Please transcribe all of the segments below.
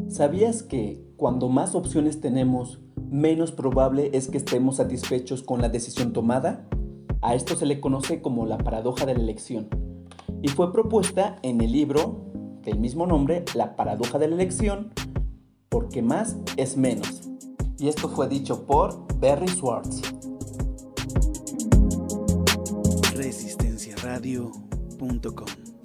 ¿Sabías que cuando más opciones tenemos, menos probable es que estemos satisfechos con la decisión tomada? A esto se le conoce como la paradoja de la elección y fue propuesta en el libro del mismo nombre, La paradoja de la elección, porque más es menos. Y esto fue dicho por Barry Schwartz. Resistenciaradio.com.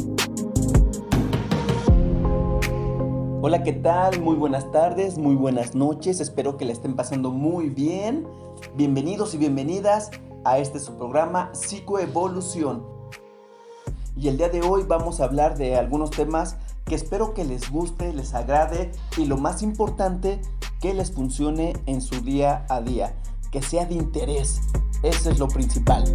Hola, ¿qué tal? Muy buenas tardes, muy buenas noches. Espero que la estén pasando muy bien. Bienvenidos y bienvenidas a su programa Psicoevolución. Y el día de hoy vamos a hablar de algunos temas que espero que les guste, les agrade y lo más importante, que les funcione en su día a día, que sea de interés. Eso es lo principal.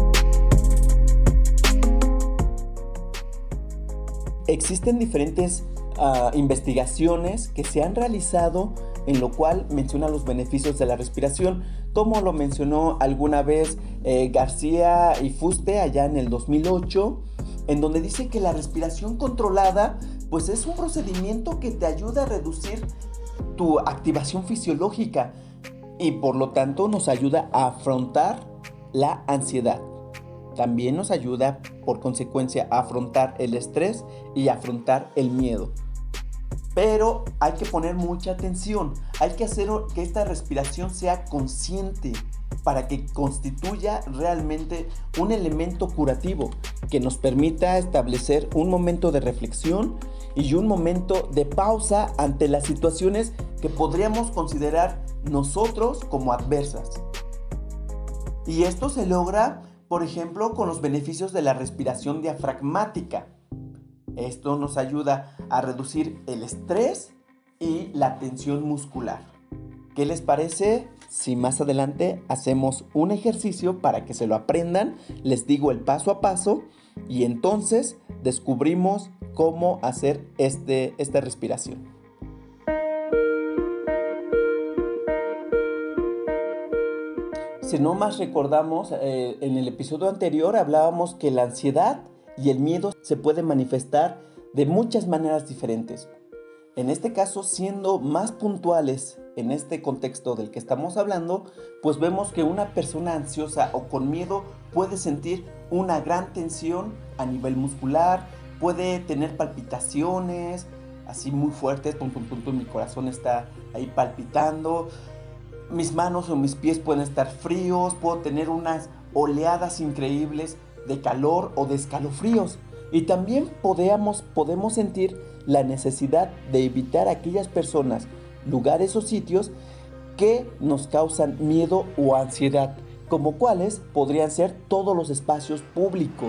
Existen diferentes investigaciones que se han realizado en lo cual menciona los beneficios de la respiración, como lo mencionó alguna vez García y Fuste allá en el 2008, en donde dice que la respiración controlada pues es un procedimiento que te ayuda a reducir tu activación fisiológica y por lo tanto nos ayuda a afrontar la ansiedad. También nos ayuda por consecuencia a afrontar el estrés y a afrontar el miedo. Pero hay que poner mucha atención, hay que hacer que esta respiración sea consciente para que constituya realmente un elemento curativo que nos permita establecer un momento de reflexión y un momento de pausa ante las situaciones que podríamos considerar nosotros como adversas. Y esto se logra, por ejemplo, con los beneficios de la respiración diafragmática. Esto nos ayuda a reducir el estrés y la tensión muscular. ¿Qué les parece si más adelante hacemos un ejercicio para que se lo aprendan? Les digo el paso a paso y entonces descubrimos cómo hacer esta respiración. Si no más recordamos, en el episodio anterior hablábamos que la ansiedad y el miedo se pueden manifestar de muchas maneras diferentes. En este caso, siendo más puntuales en este contexto del que estamos hablando, pues vemos que una persona ansiosa o con miedo puede sentir una gran tensión a nivel muscular, puede tener palpitaciones así muy fuertes, mi corazón está ahí palpitando, mis manos o mis pies pueden estar fríos, puedo tener unas oleadas increíbles de calor o de escalofríos. Y también podemos sentir la necesidad de evitar aquellas personas, lugares o sitios que nos causan miedo o ansiedad, como cuáles podrían ser todos los espacios públicos.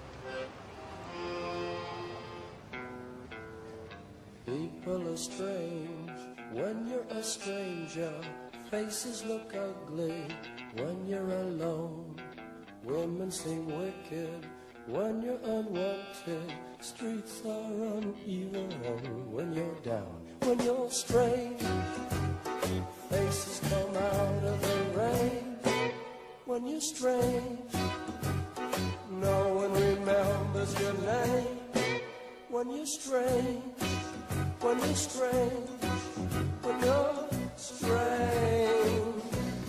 People are strange when you're a stranger. Faces look ugly when you're alone. Women seem wicked when you're unwanted. Streets are uneven when you're down. When you're strange, faces come out of the rain. When you're strange, no one remembers your name. When you're strange, when you're strange, when you're strange.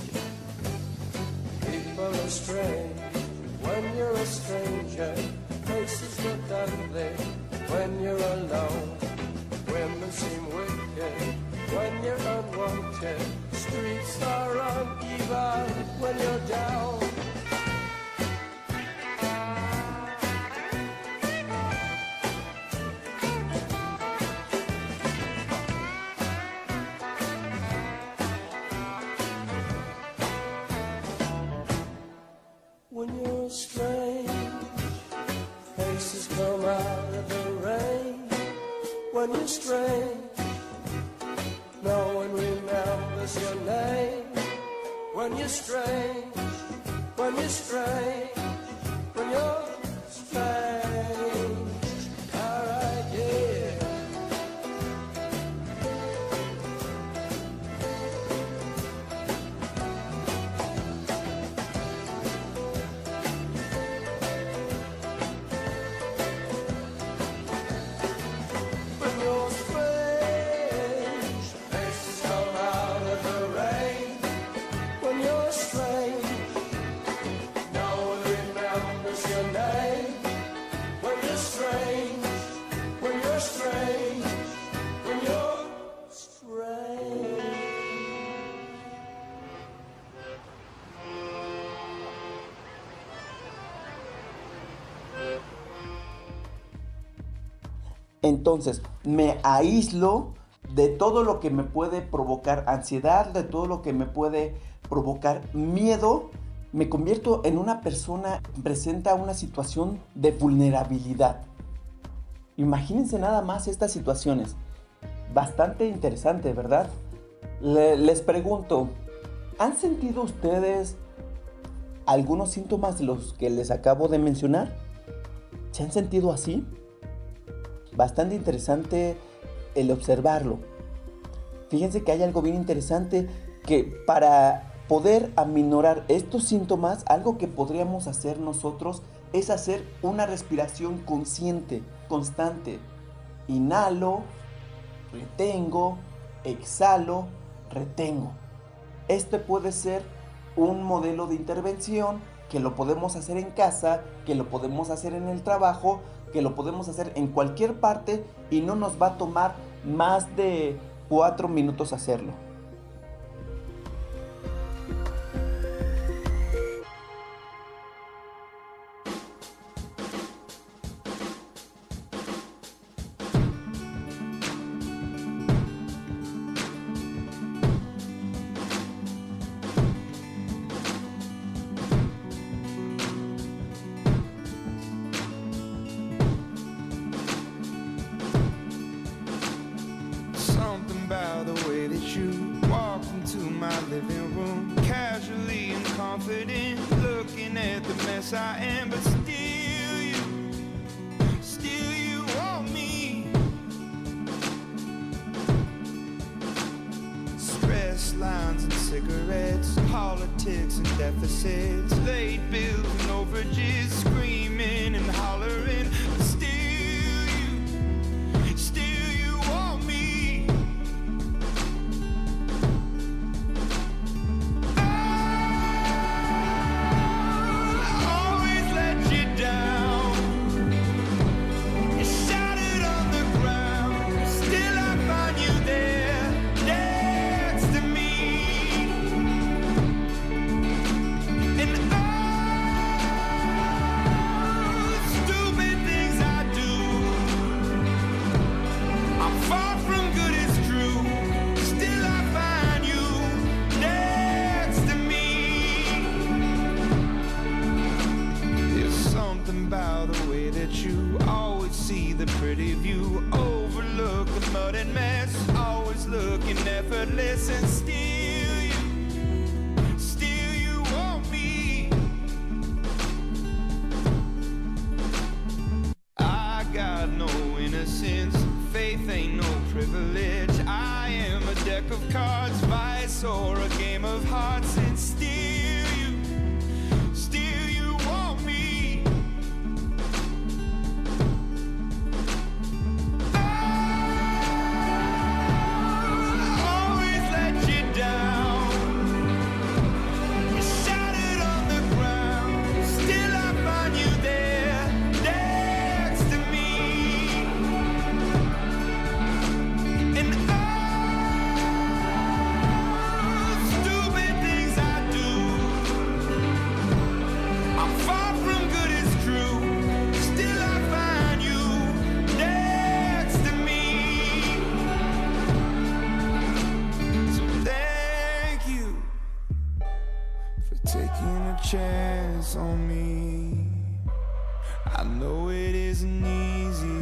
People are strange when you're a stranger. Faces look ugly when you're alone. Women seem wicked when you're unwanted. Streets are uneven when you're down. When you're strange, faces come out of the rain. When you're strange, no one remembers your name. When you're strange, when you're strange, when you're strange. Alright, yeah. When you're strange, you're strange, when you're strange. Entonces, me aíslo de todo lo que me puede provocar ansiedad, de todo lo que me puede provocar miedo. Me convierto en una persona que presenta una situación de vulnerabilidad. Imagínense nada más estas situaciones. Bastante interesante, ¿verdad? Les pregunto, ¿han sentido ustedes algunos síntomas de los que les acabo de mencionar? ¿Se han sentido así? Bastante interesante el observarlo. Fíjense que hay algo bien interesante que para poder aminorar estos síntomas, algo que podríamos hacer nosotros es hacer una respiración consciente, constante. Inhalo, retengo, exhalo, retengo. Este puede ser un modelo de intervención que lo podemos hacer en casa, que lo podemos hacer en el trabajo, que lo podemos hacer en cualquier parte y no nos va a tomar más de 4 minutos hacerlo. I am, but still you want me. Stress lines and cigarettes, politics and deficits, late bills and overages, screaming and hollering, but still you want me. Effortless and still you want me. I got no innocence, faith ain't no privilege. I am a deck of cards, vice or a game of hearts, and still you want me. Chance on me. I know it isn't easy,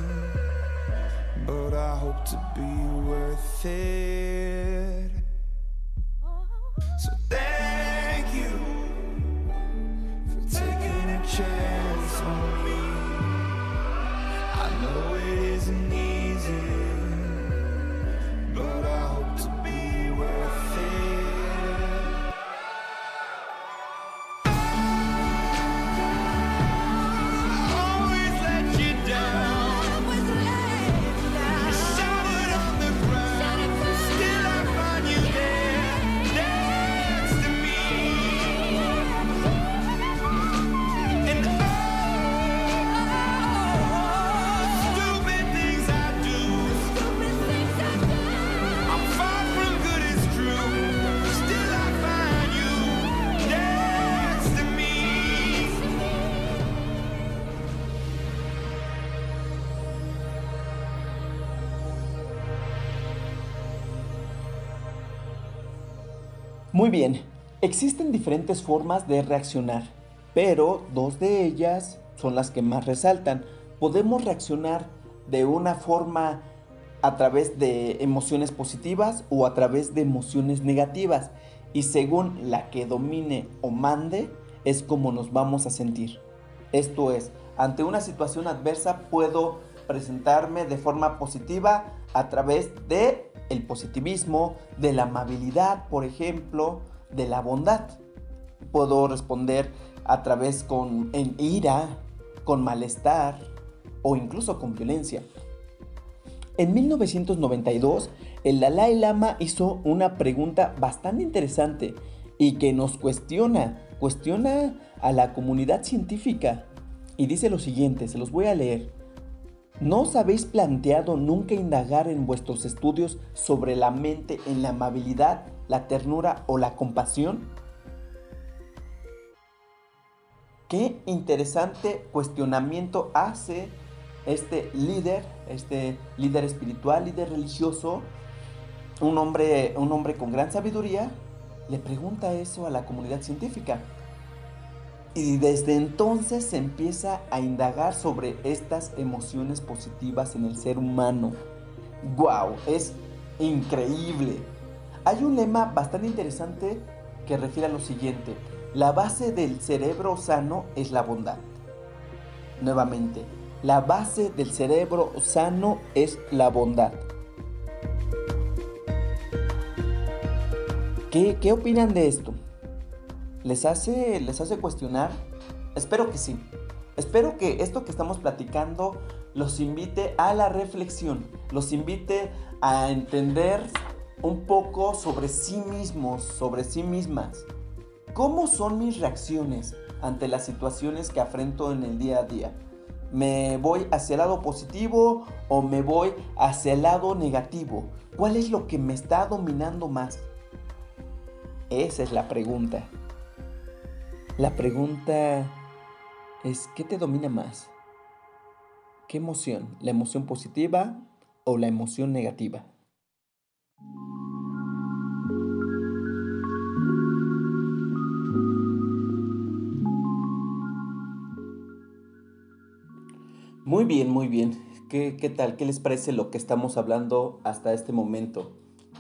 but I hope to be worth it. So thank you for taking a chance on me. I know it isn't easy, but I hope to be worth it. Still I find you there next to me. Muy bien, existen diferentes formas de reaccionar, pero dos de ellas son las que más resaltan. Podemos reaccionar de una forma a través de emociones positivas o a través de emociones negativas, y según la que domine o mande es como nos vamos a sentir. Esto es, ante una situación adversa puedo presentarme de forma positiva a través de el positivismo, de la amabilidad, por ejemplo, de la bondad. Puedo responder a través en ira, con malestar o incluso con violencia. En 1992, el Dalai Lama hizo una pregunta bastante interesante y que nos cuestiona a la comunidad científica. Y dice lo siguiente, se los voy a leer. ¿No os habéis planteado nunca indagar en vuestros estudios sobre la mente en la amabilidad, la ternura o la compasión? Qué interesante cuestionamiento hace este líder espiritual, líder religioso, un hombre con gran sabiduría, le pregunta eso a la comunidad científica. Y desde entonces se empieza a indagar sobre estas emociones positivas en el ser humano. ¡Wow! Es increíble. Hay un lema bastante interesante que refiere a lo siguiente: la base del cerebro sano es la bondad. Nuevamente, la base del cerebro sano es la bondad. ¿Qué opinan de esto? ¿Les hace cuestionar? Espero que sí. Espero que esto que estamos platicando los invite a la reflexión, los invite a entender un poco sobre sí mismos, sobre sí mismas. ¿Cómo son mis reacciones ante las situaciones que afronto en el día a día? ¿Me voy hacia el lado positivo o me voy hacia el lado negativo? ¿Cuál es lo que me está dominando más? Esa es la pregunta. La pregunta es, ¿qué te domina más? ¿Qué emoción? ¿La emoción positiva o la emoción negativa? Muy bien, muy bien. ¿Qué tal? ¿Qué les parece lo que estamos hablando hasta este momento?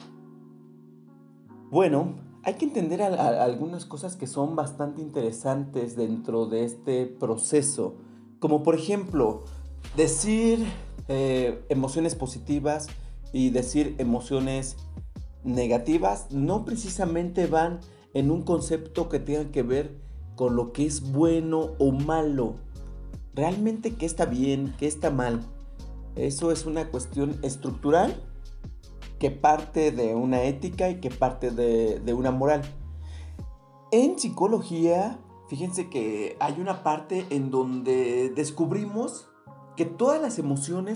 Bueno, hay que entender algunas cosas que son bastante interesantes dentro de este proceso. Como por ejemplo, decir emociones positivas y decir emociones negativas no precisamente van en un concepto que tenga que ver con lo que es bueno o malo. Realmente, ¿qué está bien? ¿Qué está mal? Eso es una cuestión estructural que parte de una ética y que parte de una moral. En psicología, fíjense que hay una parte en donde descubrimos que todas las emociones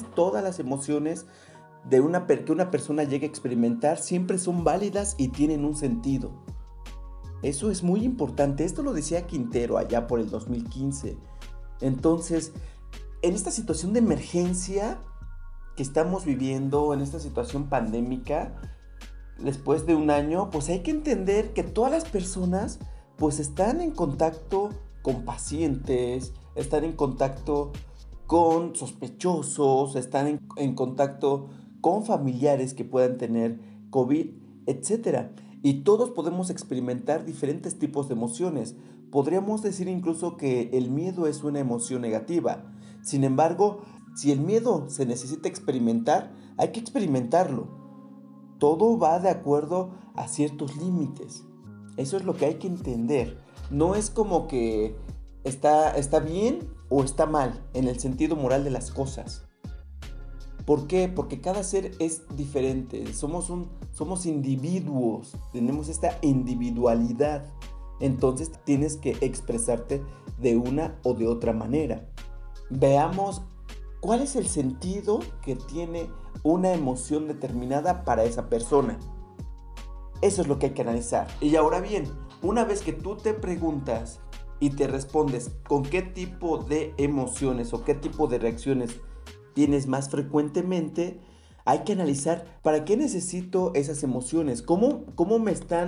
que una persona llegue a experimentar siempre son válidas y tienen un sentido. Eso es muy importante. Esto lo decía Quintero allá por el 2015. Entonces, en esta situación de emergencia que estamos viviendo, en esta situación pandémica, después de un año, pues hay que entender que todas las personas pues están en contacto con pacientes, están en contacto con sospechosos, están en contacto con familiares que puedan tener COVID, etc. Y todos podemos experimentar diferentes tipos de emociones. Podríamos decir incluso que el miedo es una emoción negativa. Sin embargo, si el miedo se necesita experimentar, hay que experimentarlo. Todo va de acuerdo a ciertos límites. Eso es lo que hay que entender. No es como que está bien o está mal en el sentido moral de las cosas. ¿Por qué? Porque cada ser es diferente. Somos individuos. Tenemos esta individualidad. Entonces tienes que expresarte de una o de otra manera. Veamos cuál es el sentido que tiene una emoción determinada para esa persona. Eso es lo que hay que analizar. Y ahora bien, una vez que tú te preguntas y te respondes con qué tipo de emociones o qué tipo de reacciones tienes más frecuentemente, hay que analizar para qué necesito esas emociones, cómo me están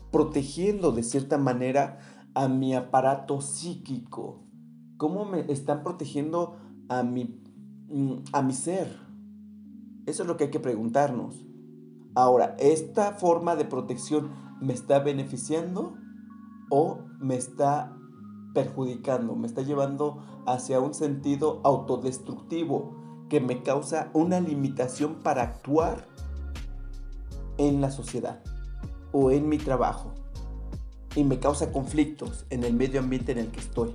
protegiendo de cierta manera a mi aparato psíquico? ¿Cómo me están protegiendo a mi ser? Eso es lo que hay que preguntarnos. Ahora, ¿esta forma de protección me está beneficiando o me está perjudicando? Me está llevando hacia un sentido autodestructivo que me causa una limitación para actuar en la sociedad o en mi trabajo y me causa conflictos en el medio ambiente en el que estoy.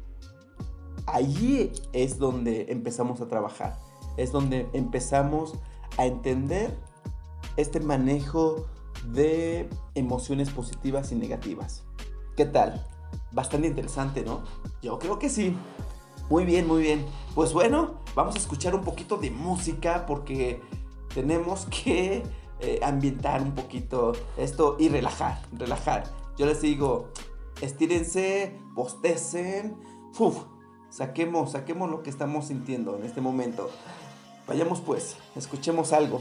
Allí es donde empezamos a trabajar, es donde empezamos a entender este manejo de emociones positivas y negativas. ¿Qué tal? Bastante interesante, ¿no? Yo creo que sí. Muy bien, muy bien. Pues bueno, vamos a escuchar un poquito de música porque tenemos que ambientar un poquito esto y relajar. Yo les digo, estírense, bostecen, saquemos lo que estamos sintiendo en este momento. Vayamos pues, escuchemos algo.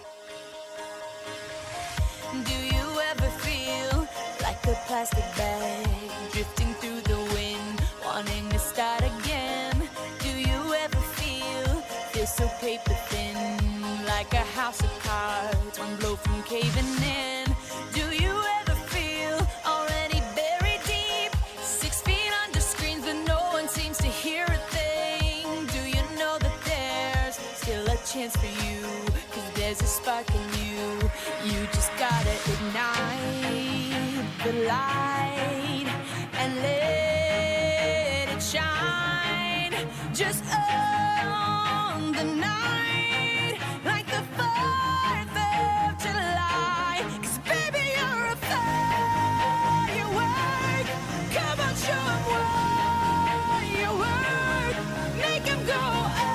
Do you ever feel like a plastic bag drifting through the wind, wanting to start again? Do you ever feel so paper thin, like a house of cards, one blow from caving in? Do you ever feel already buried deep, 6 feet under screens but no one seems to hear a thing? Do you know that there's still a chance for you, 'cause there's a spark in you? You just gotta ignite the light and let it shine. Just own the night like the 4th of July. 'Cause baby, you're a firework. Come on, show 'em what you work. Make 'em go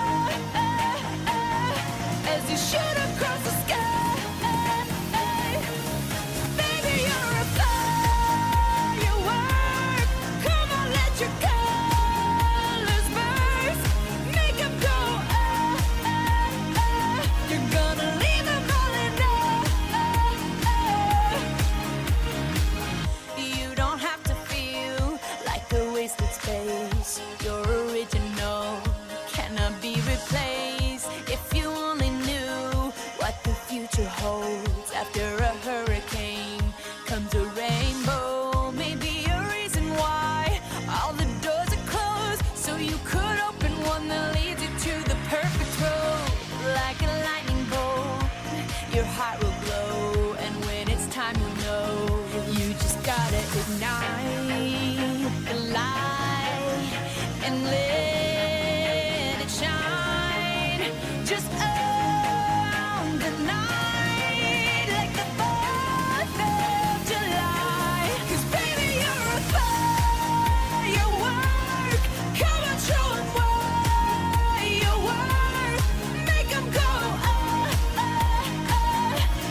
as you shoot across the sky. Your original cannot be replaced. If you only knew what the future holds, after a hurricane comes a rainbow. Maybe a reason why all the doors are closed, so you could open one that leads you to the perfect road. Like a lightning bolt, your heart will glow, and when it's time you'll know. You just gotta ignite the light and let it shine. Just own the night like the 4th of July. 'Cause baby, you're a firework. Come on, show 'em what you're worth. Make 'em go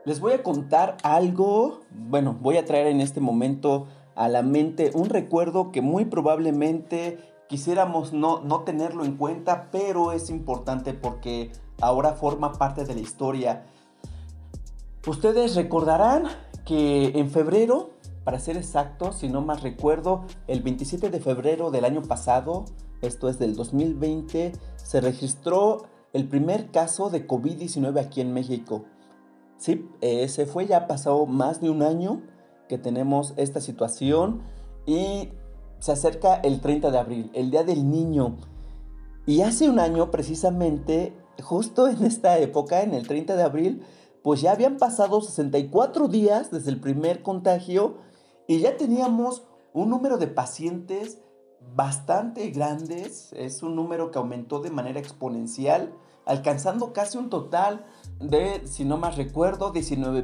Les voy a contar algo, bueno, voy a traer en este momento a la mente un recuerdo que muy probablemente quisiéramos no tenerlo en cuenta, pero es importante porque ahora forma parte de la historia. Ustedes recordarán que en febrero, para ser exacto, si no más recuerdo, el 27 de febrero del año pasado, esto es del 2020, se registró el primer caso de COVID-19 aquí en México. Sí, se fue, ya pasado más de un año que tenemos esta situación y se acerca el 30 de abril, el Día del Niño. Y hace un año precisamente, justo en esta época, en el 30 de abril, pues ya habían pasado 64 días desde el primer contagio y ya teníamos un número de pacientes bastante grandes. Es un número que aumentó de manera exponencial, alcanzando casi un total de, si no más recuerdo,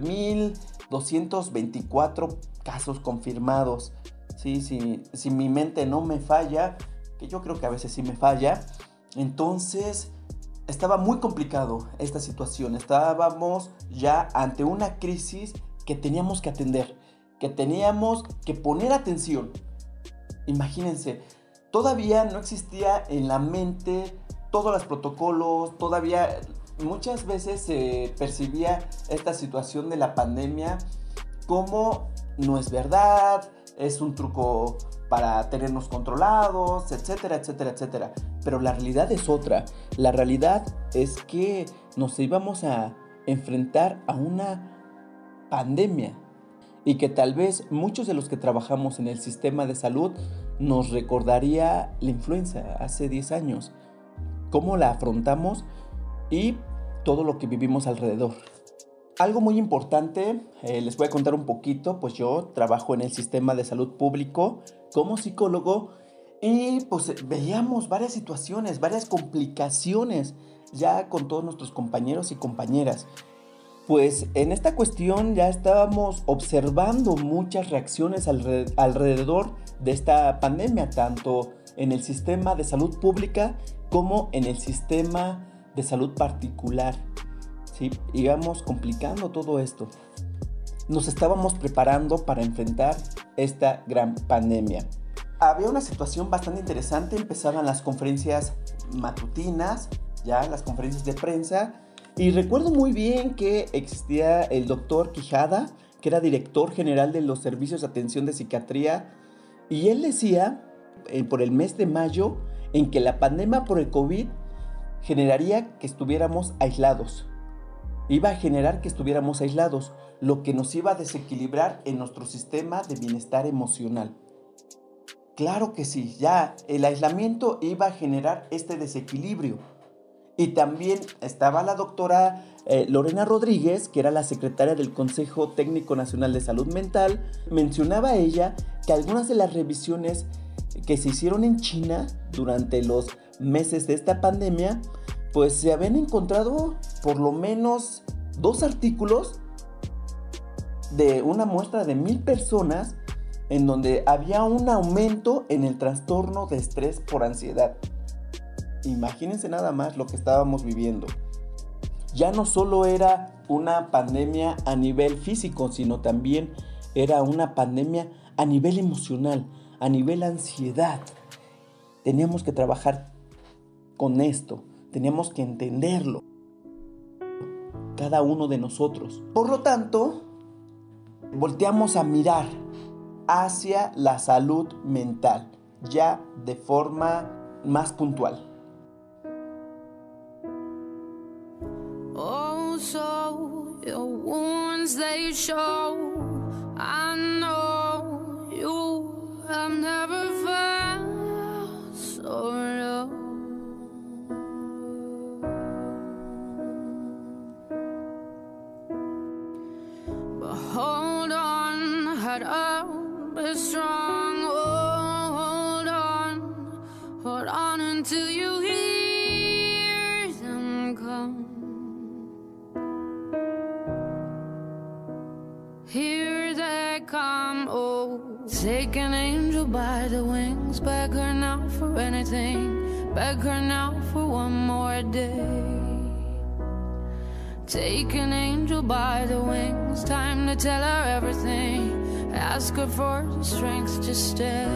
19,224 casos confirmados. Sí, si mi mente no me falla, que yo creo que a veces sí me falla, entonces estaba muy complicado esta situación. Estábamos ya ante una crisis que teníamos que atender, que teníamos que poner atención. Imagínense, todavía no existía en la mente todos los protocolos, todavía muchas veces se percibía esta situación de la pandemia como no es verdad, es un truco para tenernos controlados, etcétera, etcétera, etcétera. Pero la realidad es otra. La realidad es que nos íbamos a enfrentar a una pandemia y que tal vez muchos de los que trabajamos en el sistema de salud nos recordaría la influenza hace 10 años. Cómo la afrontamos y todo lo que vivimos alrededor. Algo muy importante, les voy a contar un poquito, pues yo trabajo en el sistema de salud público como psicólogo y pues veíamos varias situaciones, varias complicaciones ya con todos nuestros compañeros y compañeras. Pues en esta cuestión ya estábamos observando muchas reacciones alrededor de esta pandemia, tanto en el sistema de salud pública como en el sistema de salud particular. ¿Sí? Íbamos complicando todo esto. Nos estábamos preparando para enfrentar esta gran pandemia. Había una situación bastante interesante. Empezaban las conferencias matutinas, ya las conferencias de prensa. Y recuerdo muy bien que existía el doctor Quijada, que era director general de los servicios de atención de psiquiatría. Y él decía, por el mes de mayo, en que la pandemia por el COVID generaría que estuviéramos aislados. Iba a generar que estuviéramos aislados, lo que nos iba a desequilibrar en nuestro sistema de bienestar emocional. Claro que sí, ya el aislamiento iba a generar este desequilibrio. Y también estaba la doctora Lorena Rodríguez, que era la secretaria del Consejo Técnico Nacional de Salud Mental. Mencionaba ella que algunas de las revisiones que se hicieron en China durante los meses de esta pandemia, pues se habían encontrado por lo menos 2 artículos de una muestra de 1,000 personas en donde había un aumento en el trastorno de estrés por ansiedad. Imagínense nada más lo que estábamos viviendo. Ya no solo era una pandemia a nivel físico, sino también era una pandemia a nivel emocional, a nivel ansiedad. Teníamos que trabajar con esto, teníamos que entenderlo, cada uno de nosotros. Por lo tanto, volteamos a mirar hacia la salud mental, ya de forma más puntual. Oh, so your wounds they show. I know you have never felt so low. But hold on, head up, be strong. Oh, hold on until you hear them come. Here they come, oh. Take an angel by the wings. Beg her now for anything. Beg her now for one more day. Take an angel by the wings, time to tell her everything. Ask her for the strength to stay.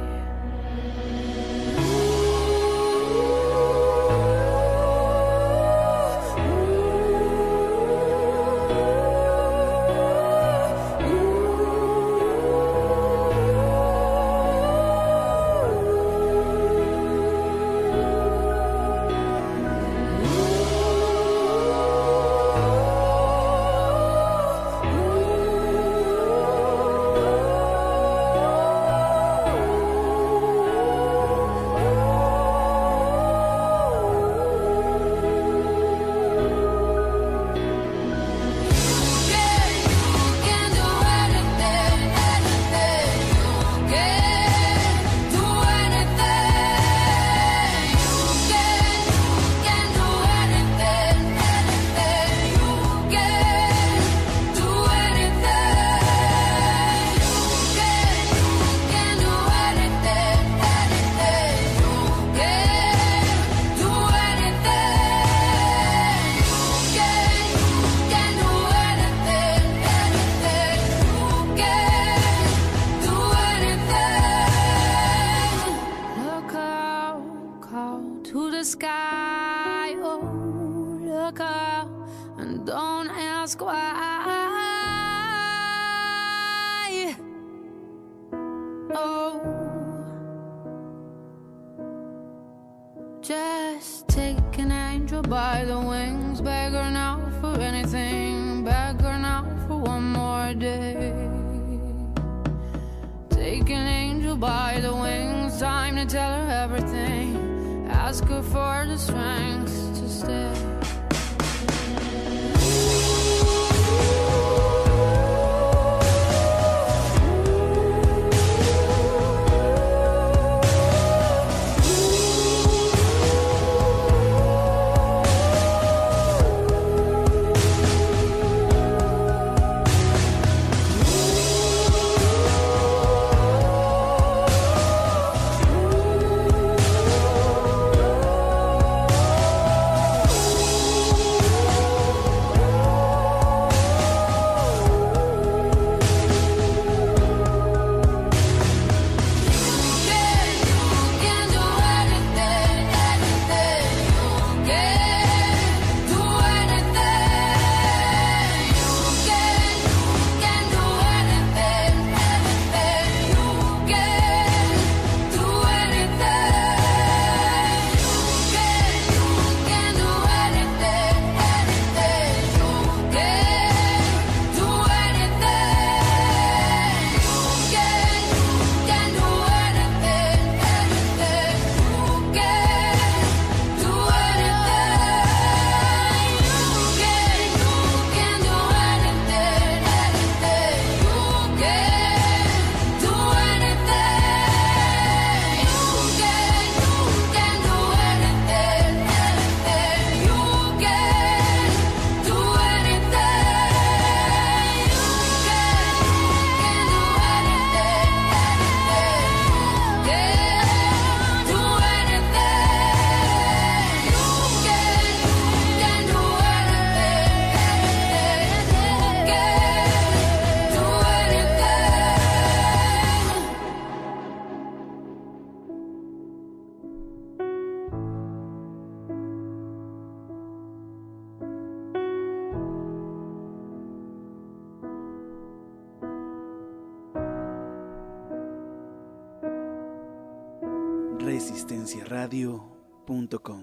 Just take an angel by the wings, beg her now for anything, beg her now for one more day. Take an angel by the wings, time to tell her everything, ask her for the strength to stay. resistenciaradio.com.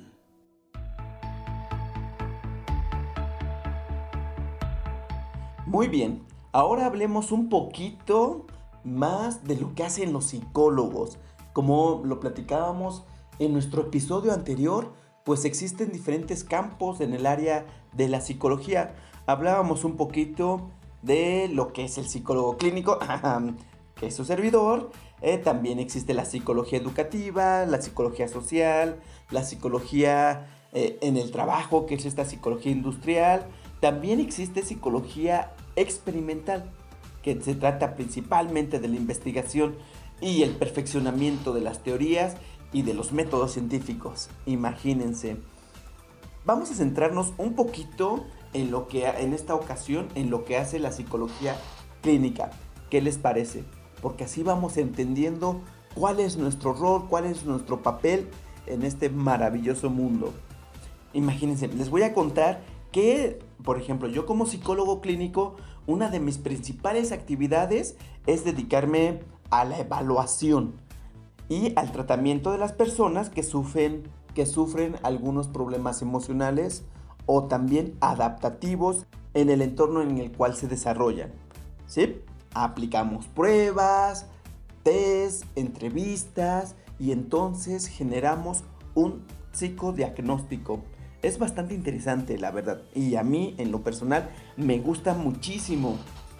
Muy bien, ahora hablemos un poquito más de lo que hacen los psicólogos. Como lo platicábamos en nuestro episodio anterior, pues existen diferentes campos en el área de la psicología. Hablábamos un poquito de lo que es el psicólogo clínico, que es su servidor. También existe la psicología educativa, la psicología social, la psicología en el trabajo, que es esta psicología industrial. También existe psicología experimental, que se trata principalmente de la investigación y el perfeccionamiento de las teorías y de los métodos científicos. Imagínense. Vamos a centrarnos un poquito en esta ocasión, en lo que hace la psicología clínica. ¿Qué les parece? Porque así vamos entendiendo cuál es nuestro rol, cuál es nuestro papel en este maravilloso mundo. Imagínense, les voy a contar que, por ejemplo, yo como psicólogo clínico, una de mis principales actividades es dedicarme a la evaluación y al tratamiento de las personas que sufren algunos problemas emocionales o también adaptativos en el entorno en el cual se desarrollan. ¿Sí? Aplicamos pruebas, test, entrevistas y entonces generamos un psicodiagnóstico. Es bastante interesante, la verdad, y a mí en lo personal me gusta muchísimo.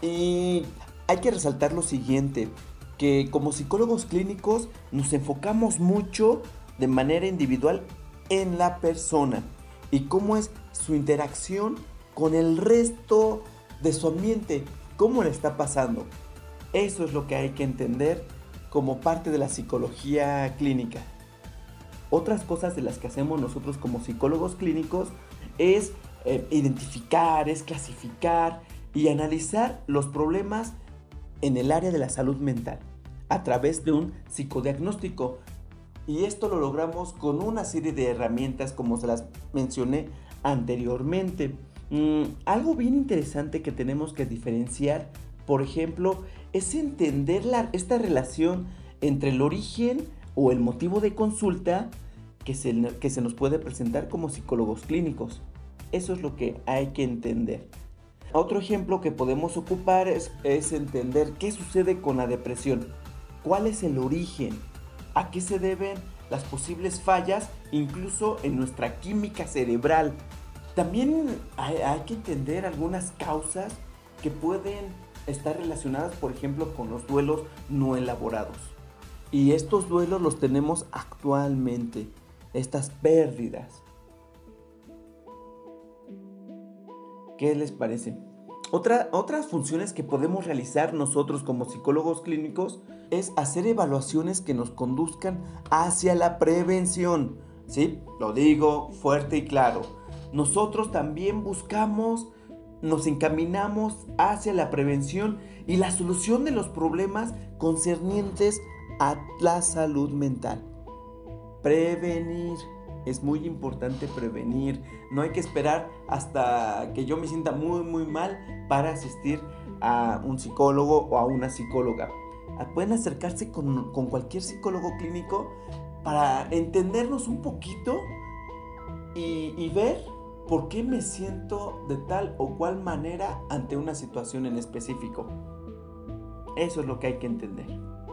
Y hay que resaltar lo siguiente, que como psicólogos clínicos nos enfocamos mucho de manera individual en la persona y cómo es su interacción con el resto de su ambiente, cómo le está pasando. Eso es lo que hay que entender como parte de la psicología clínica. Otras cosas de las que hacemos nosotros como psicólogos clínicos es identificar, es clasificar y analizar los problemas en el área de la salud mental a través de un psicodiagnóstico. Y esto lo logramos con una serie de herramientas como se las mencioné anteriormente. Algo bien interesante que tenemos que diferenciar, por ejemplo, es entender esta relación entre el origen o el motivo de consulta que se nos puede presentar como psicólogos clínicos. Eso es lo que hay que entender. Otro ejemplo que podemos ocupar es entender qué sucede con la depresión. ¿Cuál es el origen? ¿A qué se deben las posibles fallas incluso en nuestra química cerebral? También hay que entender algunas causas que pueden estar relacionadas, por ejemplo, con los duelos no elaborados. Y estos duelos los tenemos actualmente, estas pérdidas. ¿Qué les parece? Otras funciones que podemos realizar nosotros como psicólogos clínicos es hacer evaluaciones que nos conduzcan hacia la prevención. ¿Sí? Lo digo fuerte y claro. Nosotros también nos encaminamos hacia la prevención y la solución de los problemas concernientes a la salud mental. Prevenir. Es muy importante prevenir. No hay que esperar hasta que yo me sienta muy mal para asistir a un psicólogo o a una psicóloga. Pueden acercarse con cualquier psicólogo clínico para entendernos un poquito y ver por qué me siento de tal o cual manera ante una situación en específico. Eso es lo que hay que entender.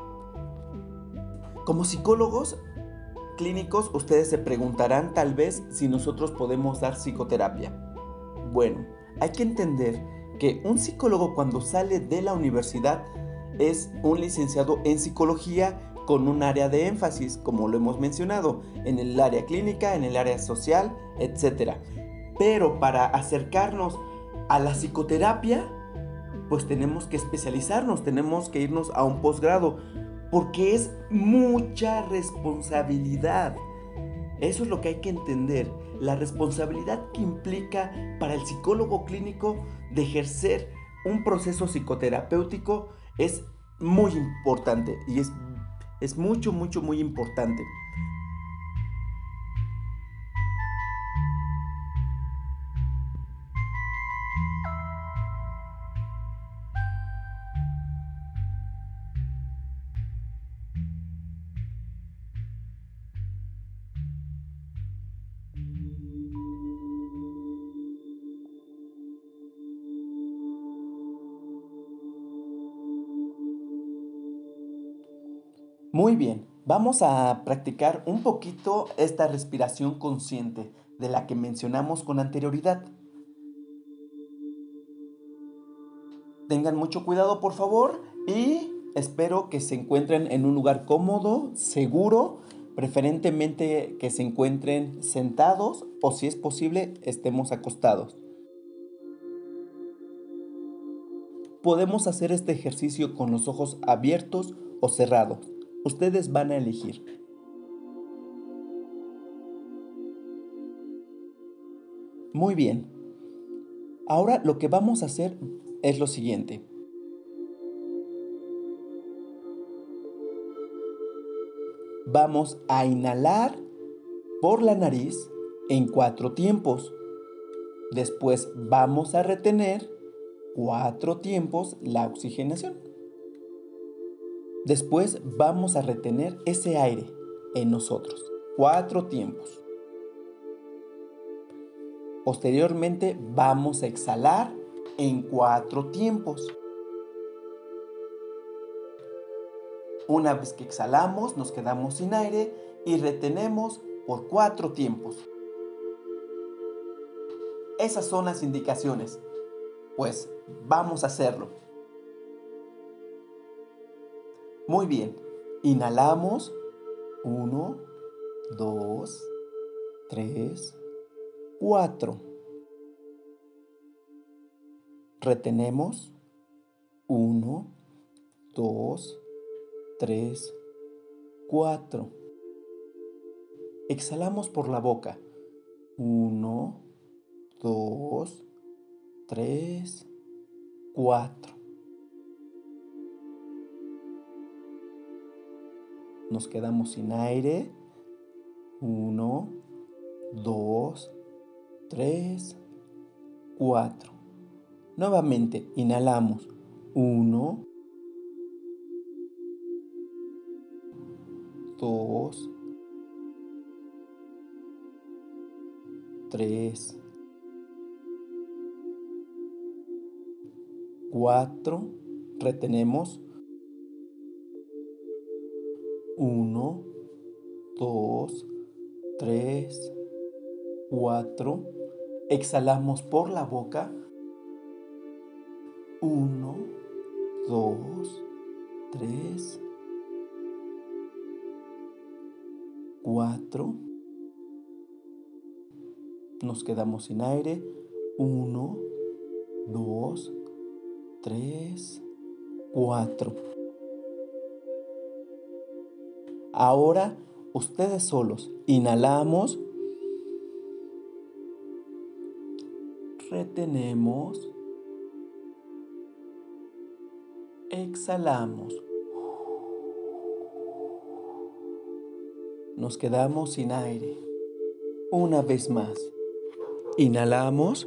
Como psicólogos clínicos, ustedes se preguntarán tal vez si nosotros podemos dar psicoterapia. Bueno, hay que entender que un psicólogo cuando sale de la universidad es un licenciado en psicología con un área de énfasis, como lo hemos mencionado, en el área clínica, en el área social, etc. Pero para acercarnos a la psicoterapia, pues tenemos que especializarnos, tenemos que irnos a un posgrado, porque es mucha responsabilidad. Eso es lo que hay que entender, la responsabilidad que implica para el psicólogo clínico de ejercer un proceso psicoterapéutico es muy importante y es muy importante. Muy bien, vamos a practicar un poquito esta respiración consciente de la que mencionamos con anterioridad. Tengan mucho cuidado, por favor, y espero que se encuentren en un lugar cómodo, seguro, preferentemente que se encuentren sentados o, si es posible, estemos acostados. Podemos hacer este ejercicio con los ojos abiertos o cerrados. Ustedes van a elegir. Muy bien. Ahora lo que vamos a hacer es lo siguiente. Vamos a inhalar por la nariz en 4 tiempos. Después vamos a retener 4 tiempos la oxigenación. Después vamos a retener ese aire en nosotros. 4 tiempos. Posteriormente vamos a exhalar en 4 tiempos. Una vez que exhalamos, nos quedamos sin aire y retenemos por 4 tiempos. Esas son las indicaciones. Pues vamos a hacerlo. Muy bien. Inhalamos. 1, 2, 3, 4. Retenemos. 1, 2, 3, 4. Exhalamos por la boca. 1, 2, 3, 4. Nos quedamos sin aire. 1, 2, 3, 4. Nuevamente inhalamos. 1, 2, 3, 4. Retenemos. 1, 2, 3, 4. Exhalamos por la boca. 1, 2, 3, 4. Nos quedamos sin aire. 1, 2, 3, 4. Ahora ustedes solos inhalamos, retenemos, exhalamos. Nos quedamos sin aire. Una vez más. Inhalamos,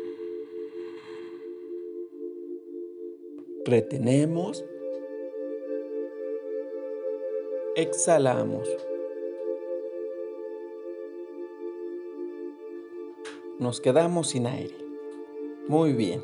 retenemos, exhalamos. Nos quedamos sin aire. Muy bien.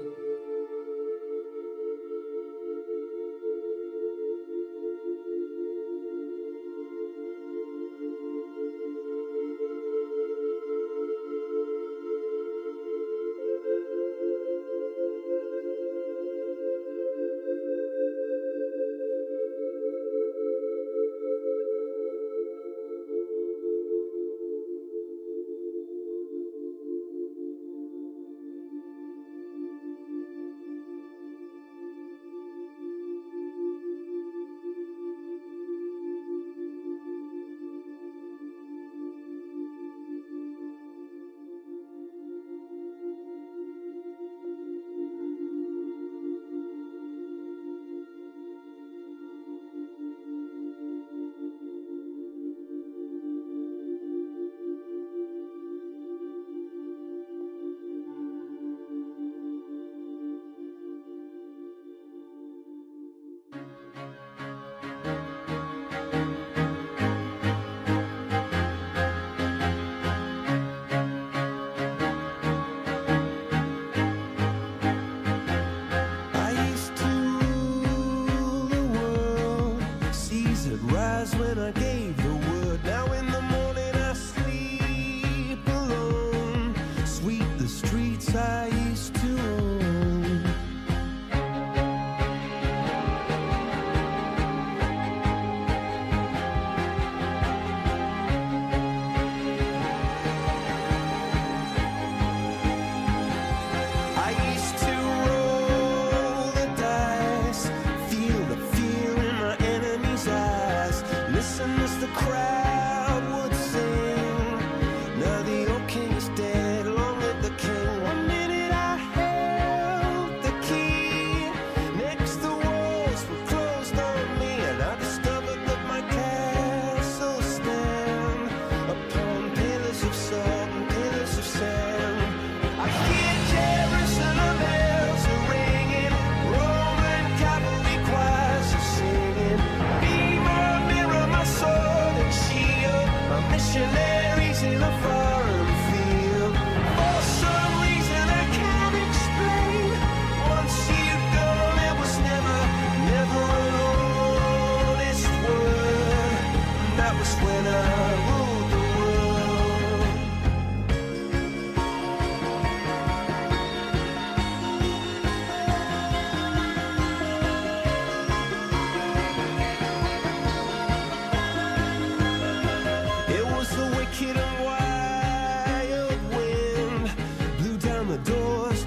One minute I had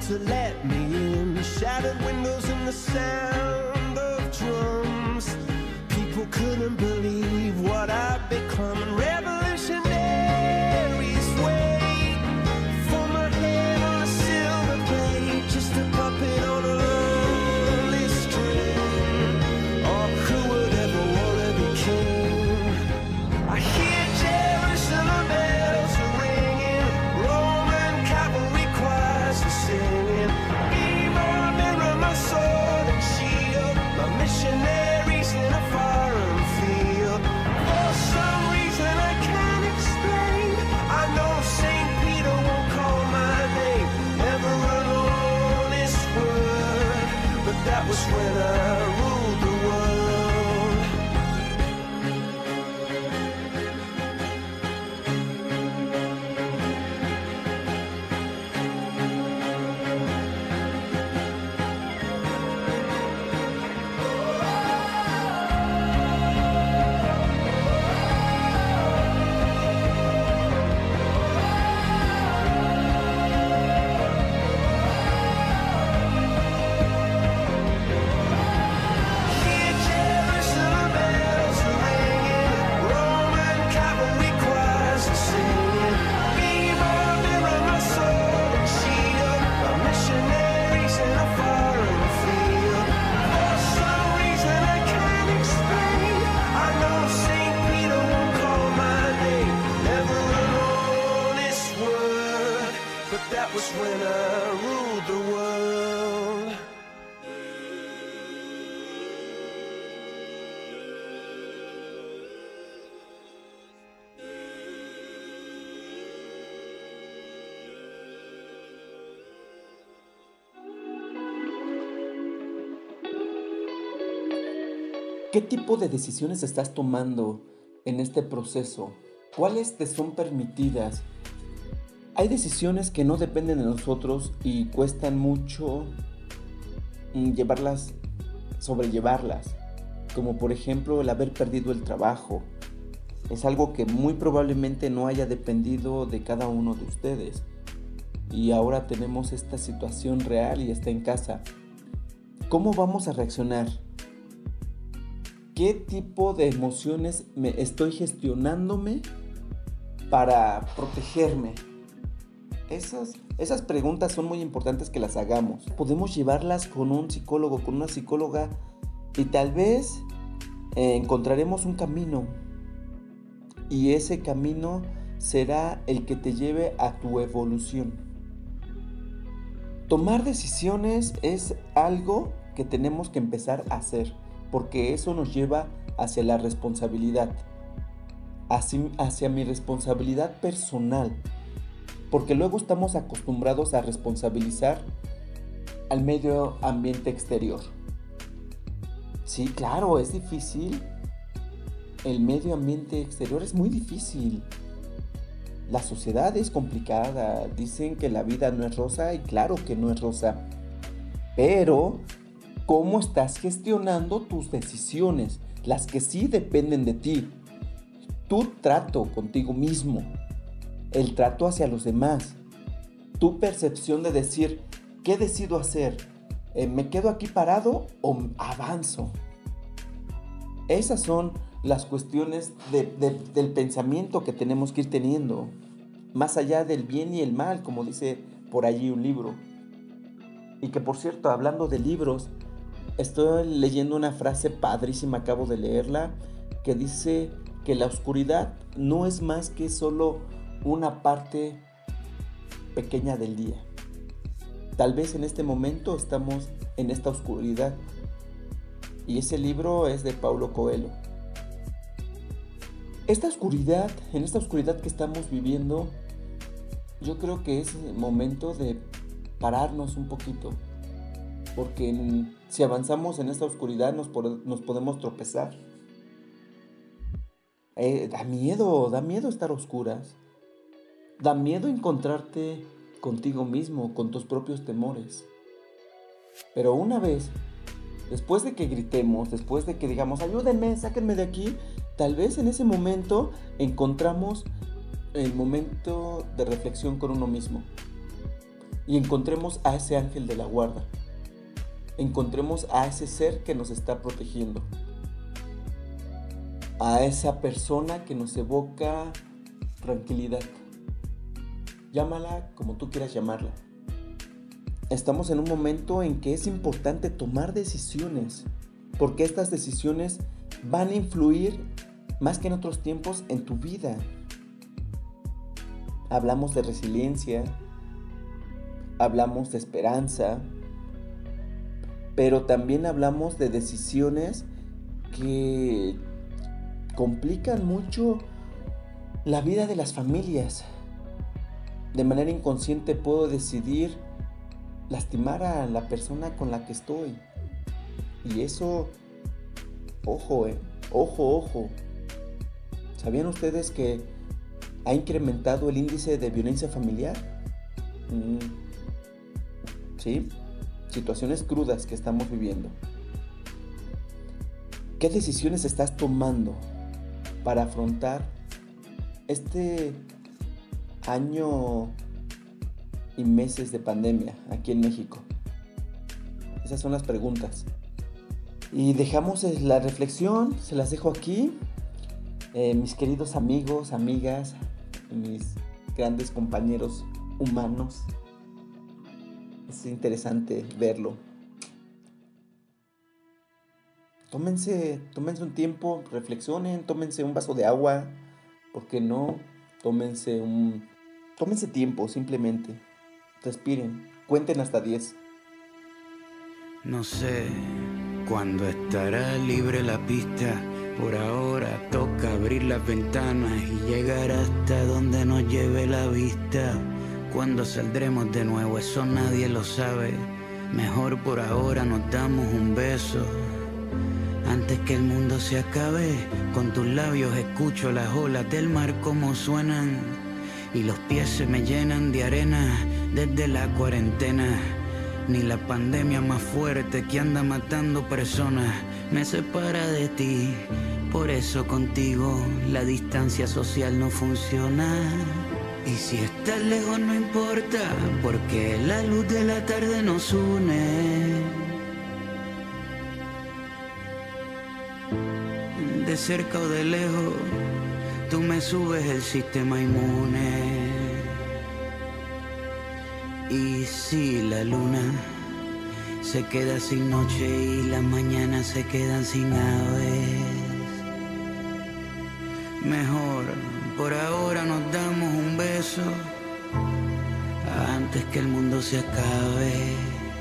to let me in. Shattered windows and the sound of drums. People couldn't believe what I'd become. And revolutionaries wait for my head on a silver plate, just a puppet on a lonely string. Oh, who would ever want to be king? I hear Jerusalem bells ringing, Roman cavalry choirs are singing. Be my mirror, my sword and shield, my missionaries in a foreign field. For some reason I can't explain, I know St. Peter won't call my name ever alone this word, but that was when I ruled the world. Hear Jerusalem bells ringing, Roman cavalry choirs are singing. Be my mirror, my sword and shield, my missionaries in a foreign field. For some reason I can't explain, I know St. Peter won't call my name ever alone this word, but that was when I ruled the world. ¿Qué tipo de decisiones estás tomando en este proceso? ¿Cuáles te son permitidas? Hay decisiones que no dependen de nosotros y cuestan mucho sobrellevarlas, como por ejemplo el haber perdido el trabajo. Es algo que muy probablemente no haya dependido de cada uno de ustedes. Y ahora tenemos esta situación real y está en casa. ¿Cómo vamos a reaccionar? ¿Qué tipo de emociones me estoy gestionándome para protegerme? Esas preguntas son muy importantes que las hagamos. Podemos llevarlas con un psicólogo, con una psicóloga, y tal vez encontraremos un camino. Y ese camino será el que te lleve a tu evolución. Tomar decisiones es algo que tenemos que empezar a hacer, porque eso nos lleva hacia la responsabilidad, hacia mi responsabilidad personal, porque luego estamos acostumbrados a responsabilizar al medio ambiente exterior. Sí, claro, es difícil. El medio ambiente exterior es muy difícil. La sociedad es complicada. Dicen que la vida no es rosa, y claro que no es rosa. Pero ¿cómo estás gestionando tus decisiones? Las que sí dependen de ti. Tu trato contigo mismo. El trato hacia los demás. Tu percepción de decir, ¿qué decido hacer? ¿Me quedo aquí parado o avanzo? Esas son las cuestiones del pensamiento que tenemos que ir teniendo. Más allá del bien y el mal, como dice por allí un libro. Y que por cierto, hablando de libros, estoy leyendo una frase padrísima, acabo de leerla, que dice que la oscuridad no es más que solo una parte pequeña del día. Tal vez en este momento estamos en esta oscuridad. Y ese libro es de Paulo Coelho. En esta oscuridad que estamos viviendo, yo creo que es el momento de pararnos un poquito. Porque si avanzamos en esta oscuridad nos podemos tropezar. Da miedo estar a oscuras. Da miedo encontrarte contigo mismo, con tus propios temores. Pero una vez, después de que gritemos, después de que digamos, ayúdenme, sáquenme de aquí, tal vez en ese momento encontramos el momento de reflexión con uno mismo. y encontremos a ese ángel de la guarda. Encontremos a ese ser que nos está protegiendo. A esa persona que nos evoca tranquilidad. Llámala como tú quieras llamarla. Estamos en un momento en que es importante tomar decisiones, porque estas decisiones van a influir más que en otros tiempos en tu vida. Hablamos de resiliencia, hablamos de esperanza, pero también hablamos de decisiones que complican mucho la vida de las familias. De manera inconsciente puedo decidir lastimar a la persona con la que estoy. Y eso, ojo, ojo. ¿Sabían ustedes que ha incrementado el índice de violencia familiar? Sí, situaciones crudas que estamos viviendo. ¿Qué decisiones estás tomando para afrontar este año y meses de pandemia aquí en México? Esas son las preguntas. Y dejamos la reflexión, se las dejo aquí. Mis queridos amigos, amigas, mis grandes compañeros humanos. Es interesante verlo. Tómense un tiempo, reflexionen, tómense un vaso de agua, ¿por qué no? Tómense tiempo, simplemente. Respiren, cuenten hasta 10. No sé cuándo estará libre la pista. Por ahora toca abrir las ventanas y llegar hasta donde nos lleve la vista. Cuando saldremos de nuevo, eso nadie lo sabe. Mejor por ahora nos damos un beso. Antes que el mundo se acabe, con tus labios escucho las olas del mar como suenan. Y los pies se me llenan de arena desde la cuarentena. Ni la pandemia más fuerte que anda matando personas me separa de ti. Por eso contigo la distancia social no funciona. Y si estás lejos no importa, porque la luz de la tarde nos une. De cerca o de lejos, tú me subes el sistema inmune. Y si la luna se queda sin noche y las mañanas se quedan sin aves, mejor por ahora nos damos un beso antes que el mundo se acabe.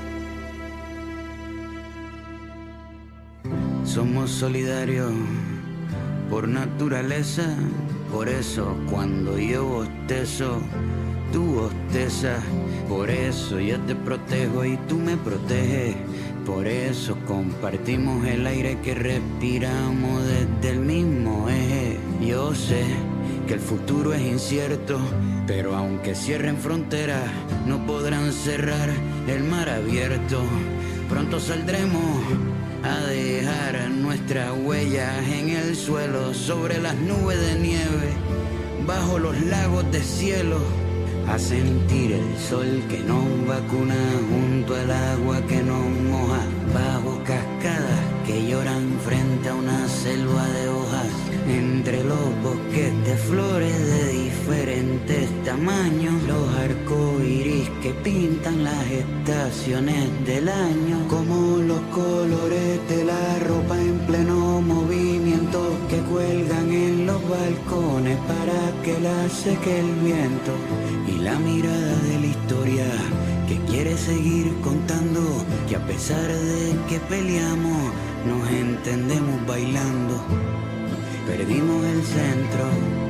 Somos solidarios por naturaleza, por eso cuando yo bostezo, tú bostezas. Por eso yo te protejo y tú me proteges. Por eso compartimos el aire que respiramos desde el mismo eje. Yo sé que el futuro es incierto, pero aunque cierren fronteras, no podrán cerrar el mar abierto. Pronto saldremos a dejar nuestras huellas en el suelo, sobre las nubes de nieve, bajo los lagos de cielo, a sentir el sol que nos vacuna, junto al agua que nos moja, bajo cascadas que lloran frente a una selva de hojas, entre los bosques de flores de diferentes tamaños, los arcoíris que pintan las estaciones del año, como los colores de la ropa en pleno movimiento que cuelgan en los balcones para que la seque el viento, y la mirada de la historia que quiere seguir contando que a pesar de que peleamos nos entendemos bailando. Perdimos el centro,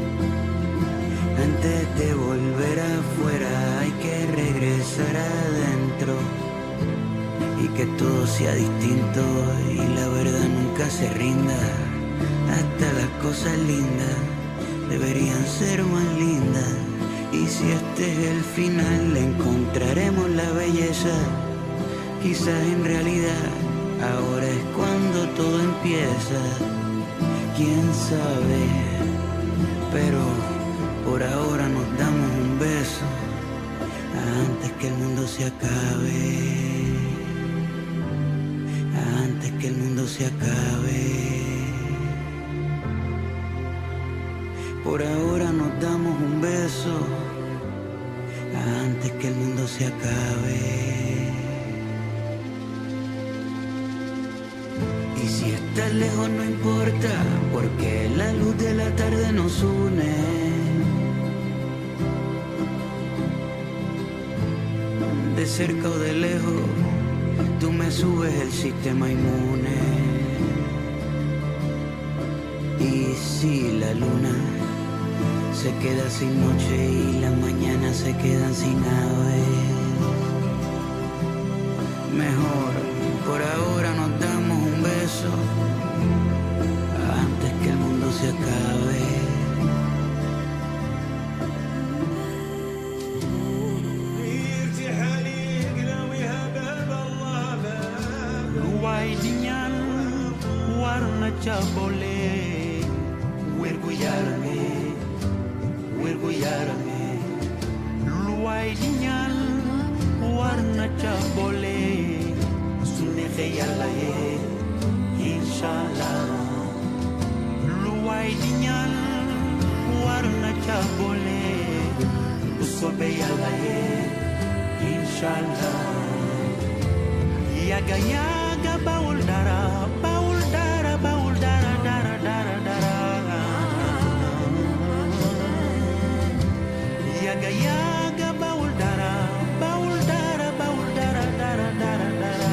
antes de volver afuera hay que regresar adentro, y que todo sea distinto y la verdad nunca se rinda. Hasta las cosas lindas deberían ser más lindas, y si este es el final encontraremos la belleza. Quizás en realidad ahora es cuando todo empieza, quién sabe, pero por ahora nos damos un beso antes que el mundo se acabe, antes que el mundo se acabe. Por ahora nos damos un beso, antes que el mundo se acabe. Y si estás lejos no importa, porque la luz de la tarde nos une. De cerca o de lejos, tú me subes el sistema inmune. Y si la luna se queda sin noche y las mañanas se quedan sin ave, mejor por ahora nos damos un beso, antes que el mundo se acabe. Chabole, wirguyarame, luay dinyal, warna chabole, sunehe yalaye, inshallah. Luay dinyal, warna chabole, usobe yalaye, inshallah. Yaga yaga baul dara. Yaga yaga baul dara, baul dara, baul dara, dara, dara, dara.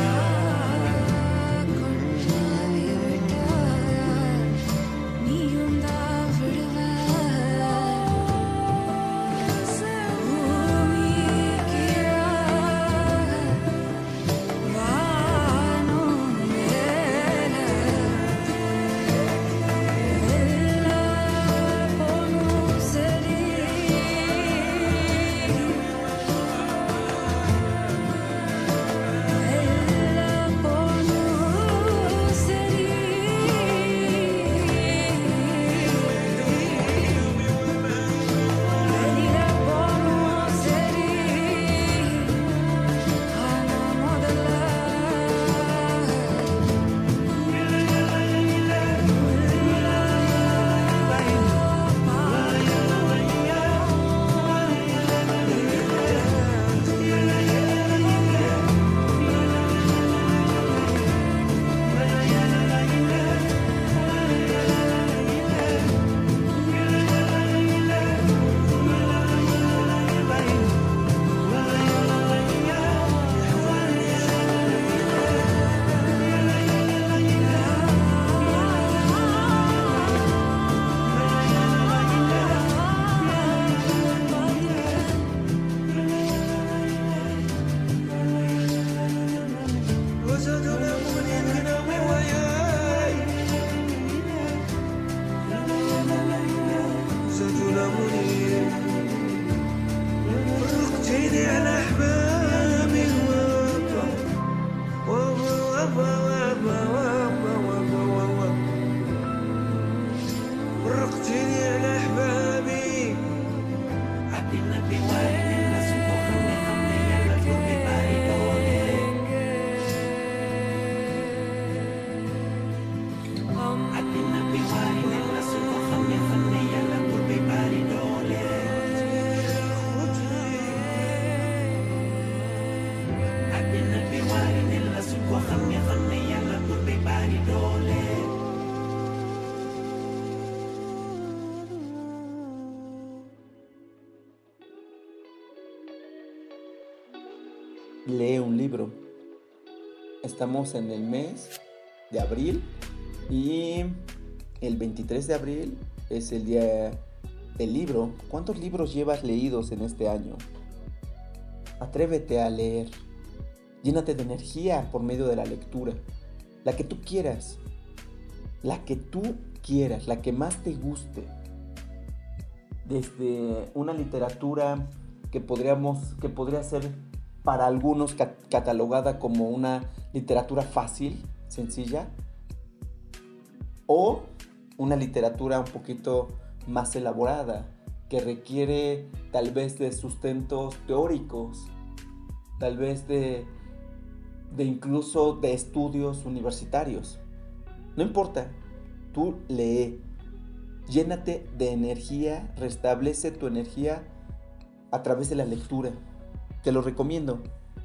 Lee un libro. Estamos en el mes de abril y el 23 de abril es el día del libro. ¿Cuántos libros llevas leídos en este año? Atrévete a leer. Llénate de energía por medio de la lectura. La que tú quieras. La que tú quieras, la que más te guste. Desde una literatura que podría ser para algunos catalogada como una literatura fácil, sencilla, o una literatura un poquito más elaborada, que requiere tal vez de sustentos teóricos, tal vez de incluso de estudios universitarios. No importa, tú lee, llénate de energía, restablece tu energía a través de la lectura. Te lo recomiendo.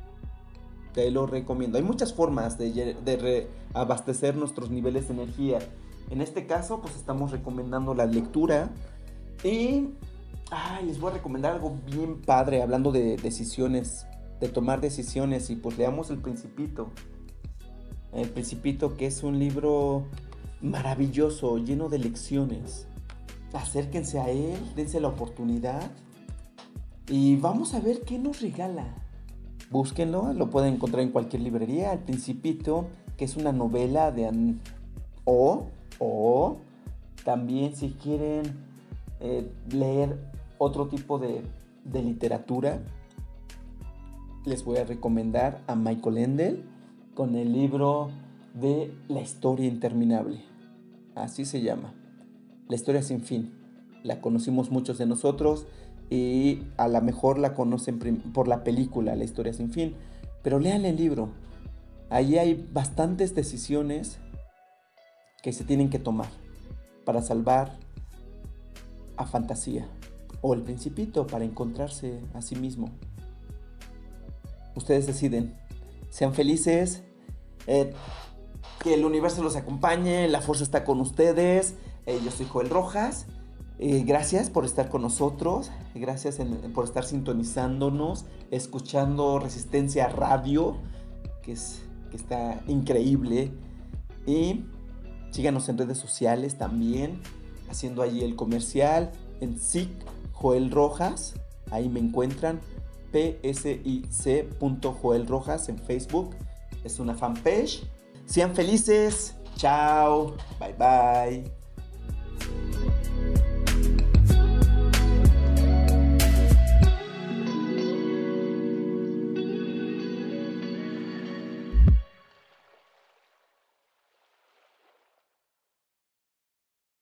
Hay muchas formas de abastecer nuestros niveles de energía. En este caso, pues estamos recomendando la lectura. Y les voy a recomendar algo bien padre, hablando de decisiones, de tomar decisiones. Y pues leamos El Principito. El Principito, que es un libro maravilloso, lleno de lecciones. Acérquense a él, dense la oportunidad y vamos a ver qué nos regala. Búsquenlo, lo pueden encontrar en cualquier librería. El Principito, que es una novela de o también si quieren leer otro tipo de literatura, les voy a recomendar a Michael Ende con el libro de La Historia Interminable. Así se llama, La Historia Sin Fin. La conocimos muchos de nosotros y a lo mejor la conocen por la película La Historia Sin Fin, pero lean el libro. Allí hay bastantes decisiones que se tienen que tomar para salvar a Fantasía o el Principito para encontrarse a sí mismo. Ustedes deciden. Sean felices, que el universo los acompañe, la fuerza está con ustedes. Yo soy Joel Rojas. Gracias por estar con nosotros, gracias por estar sintonizándonos, escuchando Resistencia Radio, que está increíble. Y síganos en redes sociales también, haciendo allí el comercial, en SIC Joel Rojas, ahí me encuentran, psic.joelrojas en Facebook, es una fanpage. Sean felices, chao, bye bye.